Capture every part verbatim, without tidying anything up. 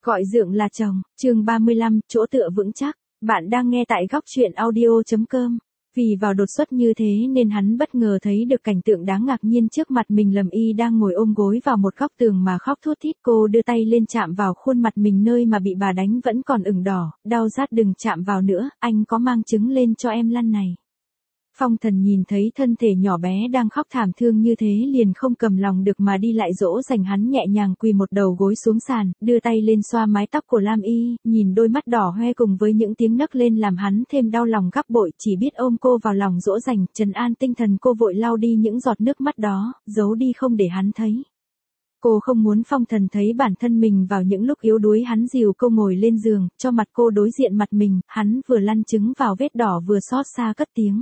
Gọi dượng là chồng, chương ba mươi lăm, chỗ tựa vững chắc. Bạn đang nghe tại góc truyện audio chấm com. Vì vào đột xuất như thế nên hắn bất ngờ thấy được cảnh tượng đáng ngạc nhiên trước mặt mình. Lâm Y đang ngồi ôm gối vào một góc tường mà khóc thút thít. Cô đưa tay lên chạm vào khuôn mặt mình nơi mà bị bà đánh vẫn còn ửng đỏ. Đau rát, đừng chạm vào nữa, anh có mang trứng lên cho em lăn này. Phong Thần nhìn thấy thân thể nhỏ bé đang khóc thảm thương như thế liền không cầm lòng được mà đi lại dỗ dành hắn, nhẹ nhàng quỳ một đầu gối xuống sàn, đưa tay lên xoa mái tóc của Lam Y, nhìn đôi mắt đỏ hoe cùng với những tiếng nấc lên làm hắn thêm đau lòng gấp bội, chỉ biết ôm cô vào lòng dỗ dành, trấn an tinh thần cô, vội lau đi những giọt nước mắt đó, giấu đi không để hắn thấy. Cô không muốn Phong Thần thấy bản thân mình vào những lúc yếu đuối. Hắn dìu cô ngồi lên giường, cho mặt cô đối diện mặt mình, hắn vừa lăn trứng vào vết đỏ vừa xót xa cất tiếng.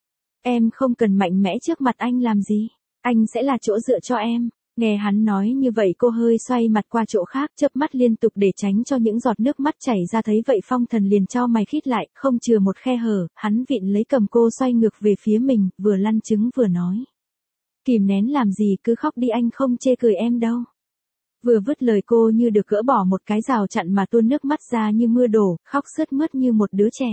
Em không cần mạnh mẽ trước mặt anh làm gì, anh sẽ là chỗ dựa cho em. Nghe hắn nói như vậy cô hơi xoay mặt qua chỗ khác, chớp mắt liên tục để tránh cho những giọt nước mắt chảy ra. Thấy vậy Phong Thần liền chau mày khít lại, không chừa một khe hở, hắn vịn lấy cầm cô xoay ngược về phía mình, vừa lăn trứng vừa nói. Kìm nén làm gì, cứ khóc đi, anh không chê cười em đâu. Vừa vứt lời cô như được gỡ bỏ một cái rào chặn mà tuôn nước mắt ra như mưa đổ, khóc sướt mướt như một đứa trẻ.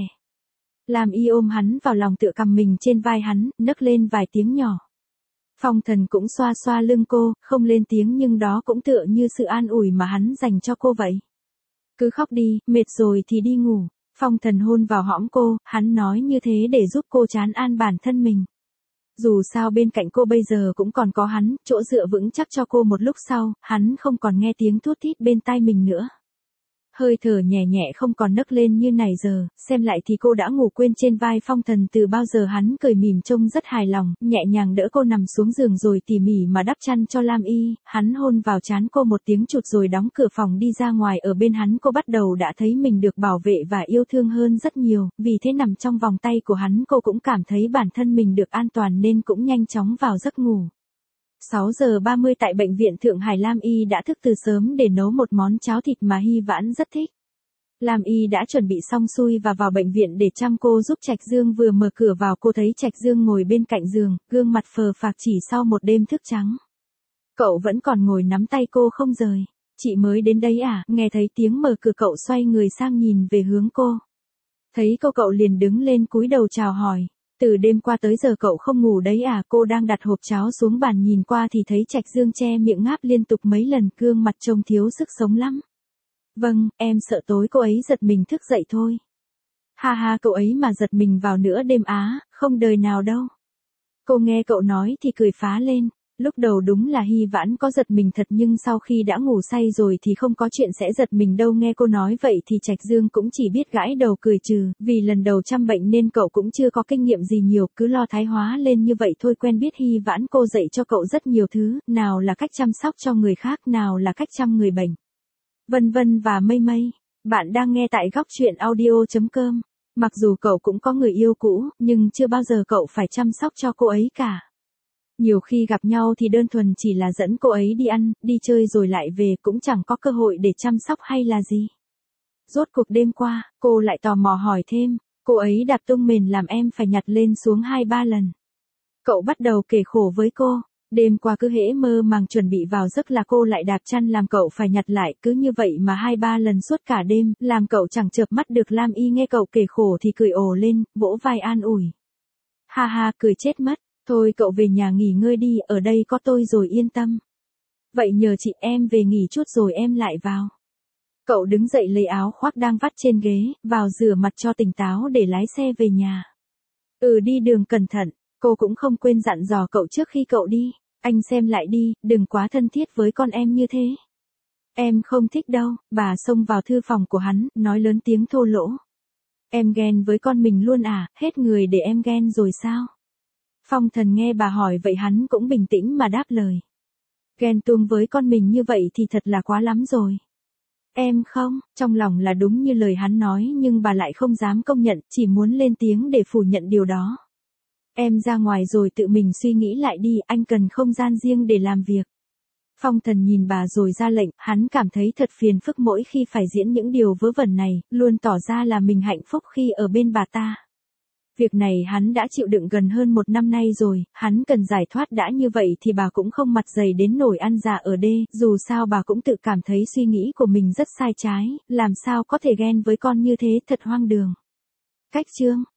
Lam Y ôm hắn vào lòng tựa cằm mình trên vai hắn, nấc lên vài tiếng nhỏ. Phong Thần cũng xoa xoa lưng cô, không lên tiếng nhưng đó cũng tựa như sự an ủi mà hắn dành cho cô vậy. Cứ khóc đi, mệt rồi thì đi ngủ. Phong Thần hôn vào hõm cô, hắn nói như thế để giúp cô trấn an bản thân mình. Dù sao bên cạnh cô bây giờ cũng còn có hắn, chỗ dựa vững chắc cho cô. Một lúc sau, hắn không còn nghe tiếng thút thít bên tai mình nữa. Hơi thở nhẹ nhẹ không còn nấc lên như nãy giờ, xem lại thì cô đã ngủ quên trên vai Phong Thần từ bao giờ. Hắn cười mỉm trông rất hài lòng, nhẹ nhàng đỡ cô nằm xuống giường rồi tỉ mỉ mà đắp chăn cho Lam Y, hắn hôn vào trán cô một tiếng chụt rồi đóng cửa phòng đi ra ngoài. Ở bên hắn cô bắt đầu đã thấy mình được bảo vệ và yêu thương hơn rất nhiều, vì thế nằm trong vòng tay của hắn cô cũng cảm thấy bản thân mình được an toàn nên cũng nhanh chóng vào giấc ngủ. sáu giờ ba mươi tại bệnh viện Thượng Hải, Lam Y đã thức từ sớm để nấu một món cháo thịt mà Hy Vãn rất thích. Lam Y đã chuẩn bị xong xuôi và vào bệnh viện để chăm cô giúp. Trạch Dương vừa mở cửa vào cô thấy Trạch Dương ngồi bên cạnh giường, gương mặt phờ phạc chỉ sau một đêm thức trắng. Cậu vẫn còn ngồi nắm tay cô không rời. Chị mới đến đấy à? Nghe thấy tiếng mở cửa cậu xoay người sang nhìn về hướng cô. Thấy cô cậu liền đứng lên cúi đầu chào hỏi. Từ đêm qua tới giờ cậu không ngủ đấy à? Cô đang đặt hộp cháo xuống bàn nhìn qua thì thấy Trạch Dương che miệng ngáp liên tục mấy lần, gương mặt trông thiếu sức sống lắm. Vâng, em sợ tối cô ấy giật mình thức dậy thôi. Ha ha, cậu ấy mà giật mình vào nửa đêm á, không đời nào đâu. Cô nghe cậu nói thì cười phá lên. Lúc đầu đúng là Hy Vãn có giật mình thật nhưng sau khi đã ngủ say rồi thì không có chuyện sẽ giật mình đâu. Nghe cô nói vậy thì Trạch Dương cũng chỉ biết gãi đầu cười trừ, vì lần đầu chăm bệnh nên cậu cũng chưa có kinh nghiệm gì nhiều, cứ lo thái hóa lên như vậy thôi. Quen biết Hy Vãn cô dạy cho cậu rất nhiều thứ, nào là cách chăm sóc cho người khác, nào là cách chăm người bệnh. Vân vân và mây mây. Bạn đang nghe tại góc truyện audio chấm com. Mặc dù cậu cũng có người yêu cũ, nhưng chưa bao giờ cậu phải chăm sóc cho cô ấy cả. Nhiều khi gặp nhau thì đơn thuần chỉ là dẫn cô ấy đi ăn, đi chơi rồi lại về, cũng chẳng có cơ hội để chăm sóc hay là gì. Rốt cuộc đêm qua, cô lại tò mò hỏi thêm, cô ấy đạp tung mền làm em phải nhặt lên xuống hai ba lần. Cậu bắt đầu kể khổ với cô. Đêm qua cứ hễ mơ màng chuẩn bị vào giấc là cô lại đạp chăn làm cậu phải nhặt lại, cứ như vậy mà hai ba lần suốt cả đêm, làm cậu chẳng chợp mắt được. Lam Y nghe cậu kể khổ thì cười ồ lên, vỗ vai an ủi. Ha ha, cười chết mất, thôi cậu về nhà nghỉ ngơi đi, ở đây có tôi rồi yên tâm. Vậy nhờ chị, em về nghỉ chút rồi em lại vào. Cậu đứng dậy lấy áo khoác đang vắt trên ghế, vào rửa mặt cho tỉnh táo để lái xe về nhà. Ừ, đi đường cẩn thận, cô cũng không quên dặn dò cậu trước khi cậu đi. Anh xem lại đi, đừng quá thân thiết với con em như thế. Em không thích đâu. Bà xông vào thư phòng của hắn, nói lớn tiếng thô lỗ. Em ghen với con mình luôn à, hết người để em ghen rồi sao? Phong Thần nghe bà hỏi vậy hắn cũng bình tĩnh mà đáp lời. Ghen tuông với con mình như vậy thì thật là quá lắm rồi. Em không, trong lòng là đúng như lời hắn nói nhưng bà lại không dám công nhận, chỉ muốn lên tiếng để phủ nhận điều đó. Em ra ngoài rồi tự mình suy nghĩ lại đi, anh cần không gian riêng để làm việc. Phong Thần nhìn bà rồi ra lệnh, hắn cảm thấy thật phiền phức mỗi khi phải diễn những điều vớ vẩn này, luôn tỏ ra là mình hạnh phúc khi ở bên bà ta. Việc này hắn đã chịu đựng gần hơn một năm nay rồi, hắn cần giải thoát đã như vậy thì bà cũng không mặt dày đến nổi ăn dạ ở đê, dù sao bà cũng tự cảm thấy suy nghĩ của mình rất sai trái, làm sao có thể ghen với con như thế thật hoang đường. Cách chương